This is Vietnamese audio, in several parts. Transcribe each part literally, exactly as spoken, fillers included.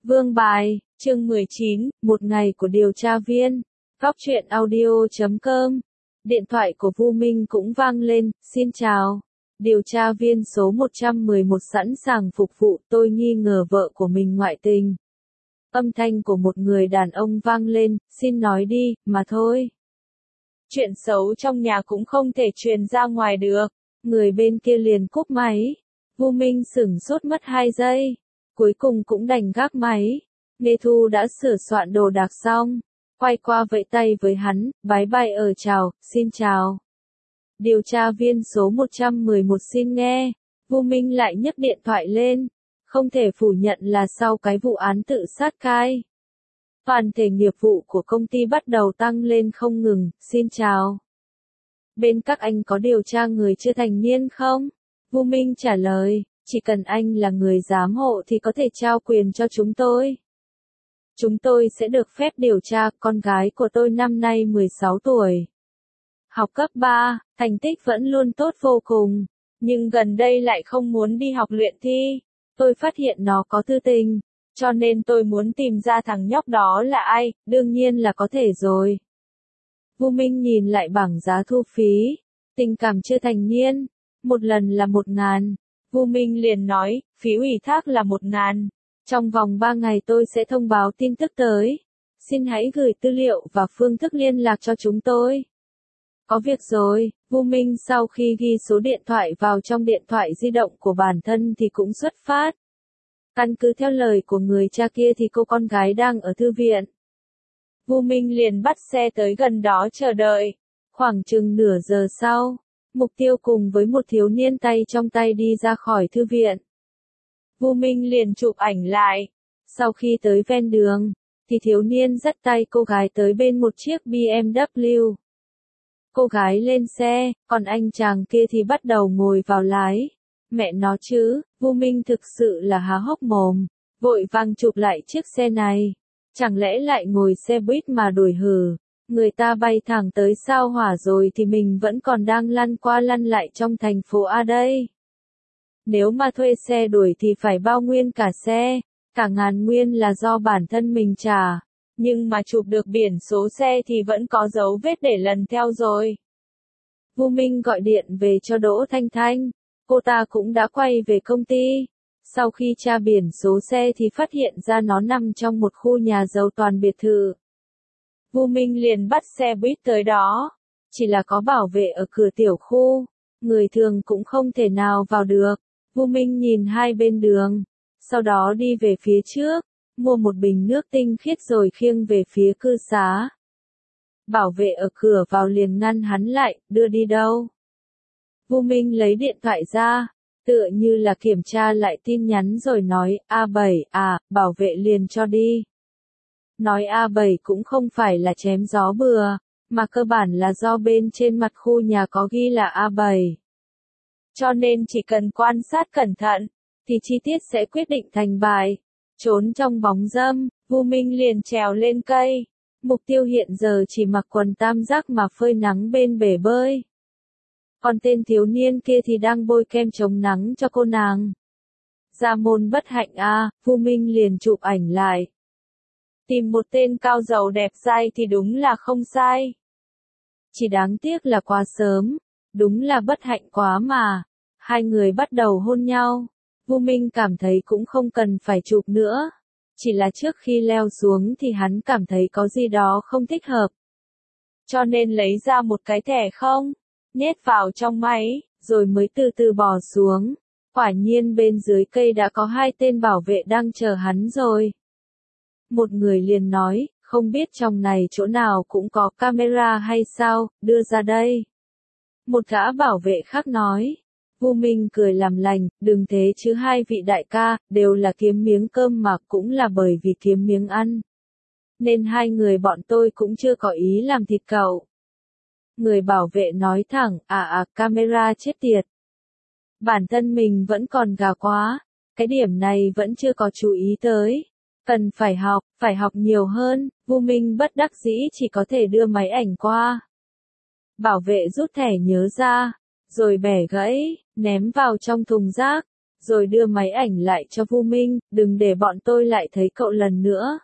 Vương bài, chương mười chín, một ngày của điều tra viên. Góc truyện audio chấm com. Điện thoại của Vu Minh cũng vang lên, xin chào. Điều tra viên số một trăm mười một sẵn sàng phục vụ, tôi nghi ngờ vợ của mình ngoại tình. Âm thanh của một người đàn ông vang lên, xin nói đi, mà thôi. Chuyện xấu trong nhà cũng không thể truyền ra ngoài được. Người bên kia liền cúp máy. Vu Minh sửng sốt mất hai giây. Cuối cùng cũng đành gác máy. Nghe Thu đã sửa soạn đồ đạc xong. Quay qua vẫy tay với hắn, bái bai ở chào, xin chào. Điều tra viên số một trăm mười một xin nghe. Vu Minh lại nhấc điện thoại lên. Không thể phủ nhận là sau cái vụ án tự sát cai. Toàn thể nghiệp vụ của công ty bắt đầu tăng lên không ngừng, xin chào. Bên các anh có điều tra người chưa thành niên không? Vu Minh trả lời, chỉ cần anh là người giám hộ thì có thể trao quyền cho chúng tôi. Chúng tôi sẽ được phép điều tra, con gái của tôi năm nay mười sáu tuổi. Học cấp ba, thành tích vẫn luôn tốt vô cùng, nhưng gần đây lại không muốn đi học luyện thi. Tôi phát hiện nó có tư tình, cho nên tôi muốn tìm ra thằng nhóc đó là ai, đương nhiên là có thể rồi. Vu Minh nhìn lại bảng giá thu phí, tình cảm chưa thành niên, một lần là một ngàn. Vu Minh liền nói, phí ủy thác là một ngàn. Trong vòng ba ngày tôi sẽ thông báo tin tức tới. Xin hãy gửi tư liệu và phương thức liên lạc cho chúng tôi. Có việc rồi, Vu Minh sau khi ghi số điện thoại vào trong điện thoại di động của bản thân thì cũng xuất phát. Căn cứ theo lời của người cha kia thì cô con gái đang ở thư viện. Vu Minh liền bắt xe tới gần đó chờ đợi. Khoảng chừng nửa giờ sau, Mục Tiêu cùng với một thiếu niên tay trong tay đi ra khỏi thư viện. Vu Minh liền chụp ảnh lại. Sau khi tới ven đường, thì thiếu niên dắt tay cô gái tới bên một chiếc bê em vê. Cô gái lên xe, còn anh chàng kia thì bắt đầu ngồi vào lái. Mẹ nó chứ, Vu Minh thực sự là há hốc mồm, vội vàng chụp lại chiếc xe này. Chẳng lẽ lại ngồi xe buýt mà đuổi hử, người ta bay thẳng tới sao hỏa rồi thì mình vẫn còn đang lăn qua lăn lại trong thành phố A đây. Nếu mà thuê xe đuổi thì phải bao nguyên cả xe, cả ngàn nguyên là do bản thân mình trả. Nhưng mà chụp được biển số xe thì vẫn có dấu vết để lần theo rồi. Vu Minh gọi điện về cho Đỗ Thanh Thanh, cô ta cũng đã quay về công ty. Sau khi tra biển số xe thì phát hiện ra nó nằm trong một khu nhà giàu toàn biệt thự. Vu Minh liền bắt xe buýt tới đó. Chỉ là có bảo vệ ở cửa tiểu khu, người thường cũng không thể nào vào được. Vu Minh nhìn hai bên đường, sau đó đi về phía trước, mua một bình nước tinh khiết rồi khiêng về phía cư xá. Bảo vệ ở cửa vào liền ngăn hắn lại, đưa đi đâu? Vu Minh lấy điện thoại ra, tựa như là kiểm tra lại tin nhắn rồi nói, A bảy, à, bảo vệ liền cho đi. Nói A bảy cũng không phải là chém gió bừa, mà cơ bản là do bên trên mặt khu nhà có ghi là A bảy. Cho nên chỉ cần quan sát cẩn thận, thì chi tiết sẽ quyết định thành bại. Trốn trong bóng râm, Vu Minh liền trèo lên cây. Mục Tiêu hiện giờ chỉ mặc quần tam giác mà phơi nắng bên bể bơi. Còn tên thiếu niên kia thì đang bôi kem chống nắng cho cô nàng. Gia môn bất hạnh a, à, Vu Minh liền chụp ảnh lại. Tìm một tên cao giàu đẹp dai thì đúng là không sai. Chỉ đáng tiếc là quá sớm, đúng là bất hạnh quá mà. Hai người bắt đầu hôn nhau. Vu Minh cảm thấy cũng không cần phải chụp nữa. Chỉ là trước khi leo xuống thì hắn cảm thấy có gì đó không thích hợp. Cho nên lấy ra một cái thẻ không, nhét vào trong máy, rồi mới từ từ bò xuống. Quả nhiên bên dưới cây đã có hai tên bảo vệ đang chờ hắn rồi. Một người liền nói, không biết trong này chỗ nào cũng có camera hay sao, đưa ra đây. Một gã bảo vệ khác nói. Vu Minh cười làm lành, đừng thế chứ hai vị đại ca, đều là kiếm miếng cơm mà cũng là bởi vì kiếm miếng ăn. Nên hai người bọn tôi cũng chưa có ý làm thịt cậu. Người bảo vệ nói thẳng, à à, camera chết tiệt. Bản thân mình vẫn còn gà quá, cái điểm này vẫn chưa có chú ý tới. Cần phải học, phải học nhiều hơn, Vu Minh bất đắc dĩ chỉ có thể đưa máy ảnh qua. Bảo vệ rút thẻ nhớ ra, rồi bẻ gãy, ném vào trong thùng rác, rồi đưa máy ảnh lại cho Vu Minh, đừng để bọn tôi lại thấy cậu lần nữa.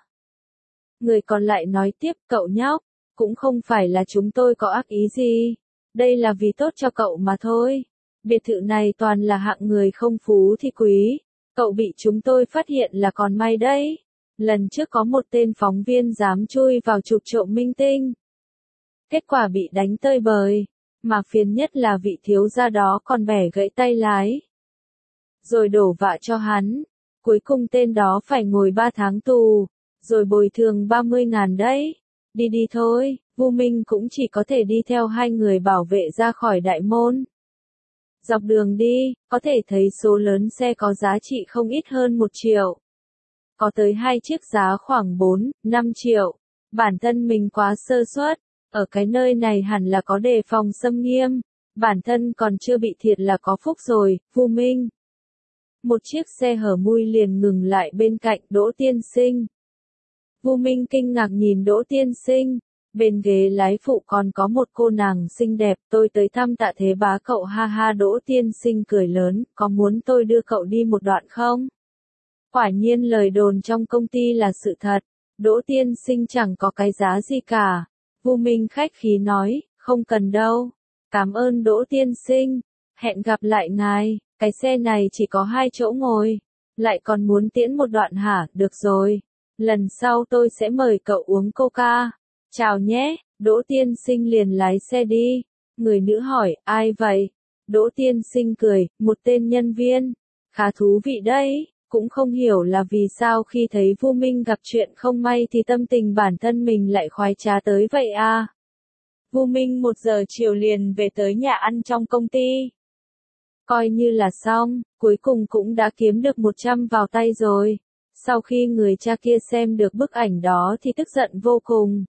Người còn lại nói tiếp, cậu nhóc, cũng không phải là chúng tôi có ác ý gì. Đây là vì tốt cho cậu mà thôi. Biệt thự này toàn là hạng người không phú thì quý. Cậu bị chúng tôi phát hiện là còn may đấy. Lần trước có một tên phóng viên dám chui vào chụp trộm minh tinh. Kết quả bị đánh tơi bời. Mà phiền nhất là vị thiếu gia đó còn bẻ gãy tay lái. Rồi đổ vạ cho hắn. Cuối cùng tên đó phải ngồi ba tháng tù. Rồi bồi thường ba mươi ngàn đấy. Đi đi thôi, Vu Minh cũng chỉ có thể đi theo hai người bảo vệ ra khỏi đại môn. Dọc đường đi, có thể thấy số lớn xe có giá trị không ít hơn một triệu. Có tới hai chiếc giá khoảng bốn, năm triệu. Bản thân mình quá sơ suất, ở cái nơi này hẳn là có đề phòng xâm nghiêm. Bản thân còn chưa bị thiệt là có phúc rồi, Vu Minh. Một chiếc xe hở mui liền ngừng lại bên cạnh Đỗ Tiên Sinh. Vu Minh kinh ngạc nhìn Đỗ Tiên Sinh, bên ghế lái phụ còn có một cô nàng xinh đẹp, tôi tới thăm Tạ Thế Bá cậu, ha ha. Đỗ Tiên Sinh cười lớn, có muốn tôi đưa cậu đi một đoạn không? Quả nhiên lời đồn trong công ty là sự thật, Đỗ Tiên Sinh chẳng có cái giá gì cả. Vu Minh khách khí nói, không cần đâu, cảm ơn Đỗ Tiên Sinh, hẹn gặp lại ngài, cái xe này chỉ có hai chỗ ngồi, lại còn muốn tiễn một đoạn hả, được rồi. Lần sau tôi sẽ mời cậu uống coca. Chào nhé, Đỗ Tiên Sinh liền lái xe đi. Người nữ hỏi, ai vậy? Đỗ Tiên Sinh cười, một tên nhân viên. Khá thú vị đấy, cũng không hiểu là vì sao khi thấy Vu Minh gặp chuyện không may thì tâm tình bản thân mình lại khoái trá tới vậy à. Vu Minh một giờ chiều liền về tới nhà ăn trong công ty. Coi như là xong, cuối cùng cũng đã kiếm được một trăm vào tay rồi. Sau khi người cha kia xem được bức ảnh đó thì tức giận vô cùng.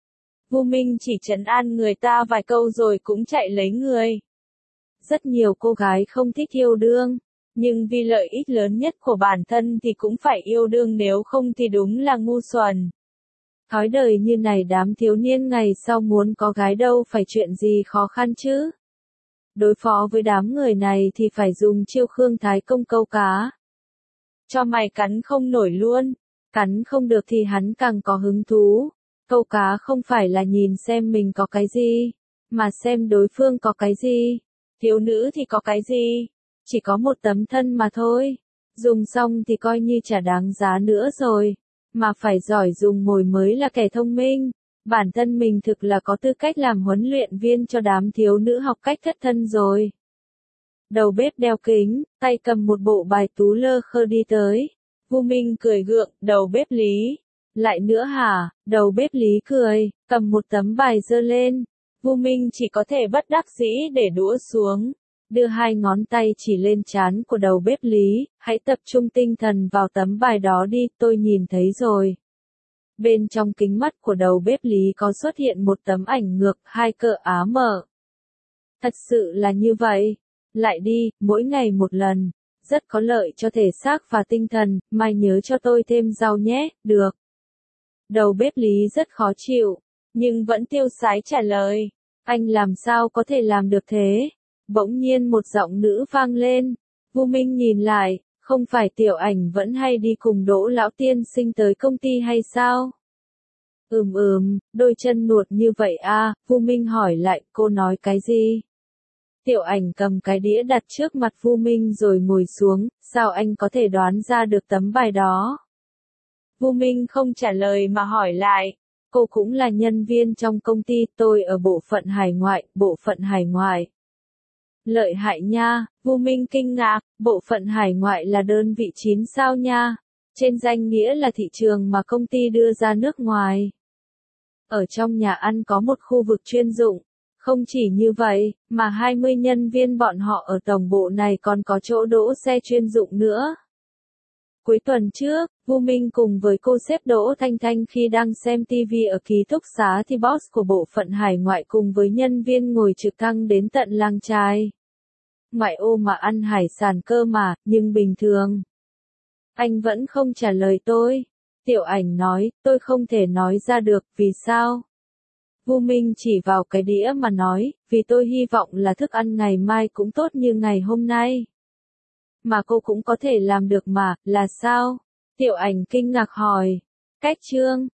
Vu Minh chỉ trấn an người ta vài câu rồi cũng chạy lấy người. Rất nhiều cô gái không thích yêu đương, nhưng vì lợi ích lớn nhất của bản thân thì cũng phải yêu đương, nếu không thì đúng là ngu xuẩn. Thói đời như này đám thiếu niên ngày sau muốn có gái đâu phải chuyện gì khó khăn chứ. Đối phó với đám người này thì phải dùng chiêu Khương Thái Công câu cá. Cho mày cắn không nổi luôn, cắn không được thì hắn càng có hứng thú. Câu cá không phải là nhìn xem mình có cái gì, mà xem đối phương có cái gì. Thiếu nữ thì có cái gì? Chỉ có một tấm thân mà thôi. Dùng xong thì coi như chả đáng giá nữa rồi. Mà phải giỏi dùng mồi mới là kẻ thông minh. Bản thân mình thực là có tư cách làm huấn luyện viên cho đám thiếu nữ học cách thất thân rồi. Đầu bếp đeo kính, tay cầm một bộ bài tú lơ khơ đi tới. Vu Minh cười gượng, đầu bếp Lý. Lại nữa hả? Đầu bếp Lý cười, cầm một tấm bài giơ lên. Vu Minh chỉ có thể bất đắc dĩ để đũa xuống. Đưa hai ngón tay chỉ lên trán của đầu bếp Lý, hãy tập trung tinh thần vào tấm bài đó đi, tôi nhìn thấy rồi. Bên trong kính mắt của đầu bếp Lý có xuất hiện một tấm ảnh ngược, hai cờ á mở. Thật sự là như vậy. Lại đi, mỗi ngày một lần. Rất có lợi cho thể xác và tinh thần, mai nhớ cho tôi thêm rau nhé, được. Đầu bếp Lý rất khó chịu, nhưng vẫn tiêu sái trả lời. Anh làm sao có thể làm được thế? Bỗng nhiên một giọng nữ vang lên. Vu Minh nhìn lại, không phải Tiểu Ảnh vẫn hay đi cùng Đỗ Lão Tiên Sinh tới công ty hay sao? Ừm ừm, đôi chân nuột như vậy à, Vu Minh hỏi lại, cô nói cái gì? Tiểu Ảnh cầm cái đĩa đặt trước mặt Vu Minh rồi ngồi xuống, sao anh có thể đoán ra được tấm bài đó? Vu Minh không trả lời mà hỏi lại, cô cũng là nhân viên trong công ty, tôi ở bộ phận hải ngoại, bộ phận hải ngoại. Lợi hại nha, Vu Minh kinh ngạc, bộ phận hải ngoại là đơn vị chín sao nha, trên danh nghĩa là thị trường mà công ty đưa ra nước ngoài. Ở trong nhà ăn có một khu vực chuyên dụng. Không chỉ như vậy, mà hai mươi nhân viên bọn họ ở tổng bộ này còn có chỗ đỗ xe chuyên dụng nữa. Cuối tuần trước, Vu Minh cùng với cô sếp Đỗ Thanh Thanh khi đang xem ti vi ở ký túc xá thì boss của bộ phận hải ngoại cùng với nhân viên ngồi trực thăng đến tận làng chài. Ngoại ô mà ăn hải sản cơ mà, nhưng bình thường. Anh vẫn không trả lời tôi. Tiểu Ảnh nói, tôi không thể nói ra được, vì sao? Vu Minh chỉ vào cái đĩa mà nói, vì tôi hy vọng là thức ăn ngày mai cũng tốt như ngày hôm nay. Mà cô cũng có thể làm được mà, là sao? Tiểu Ảnh kinh ngạc hỏi. Cách Trương,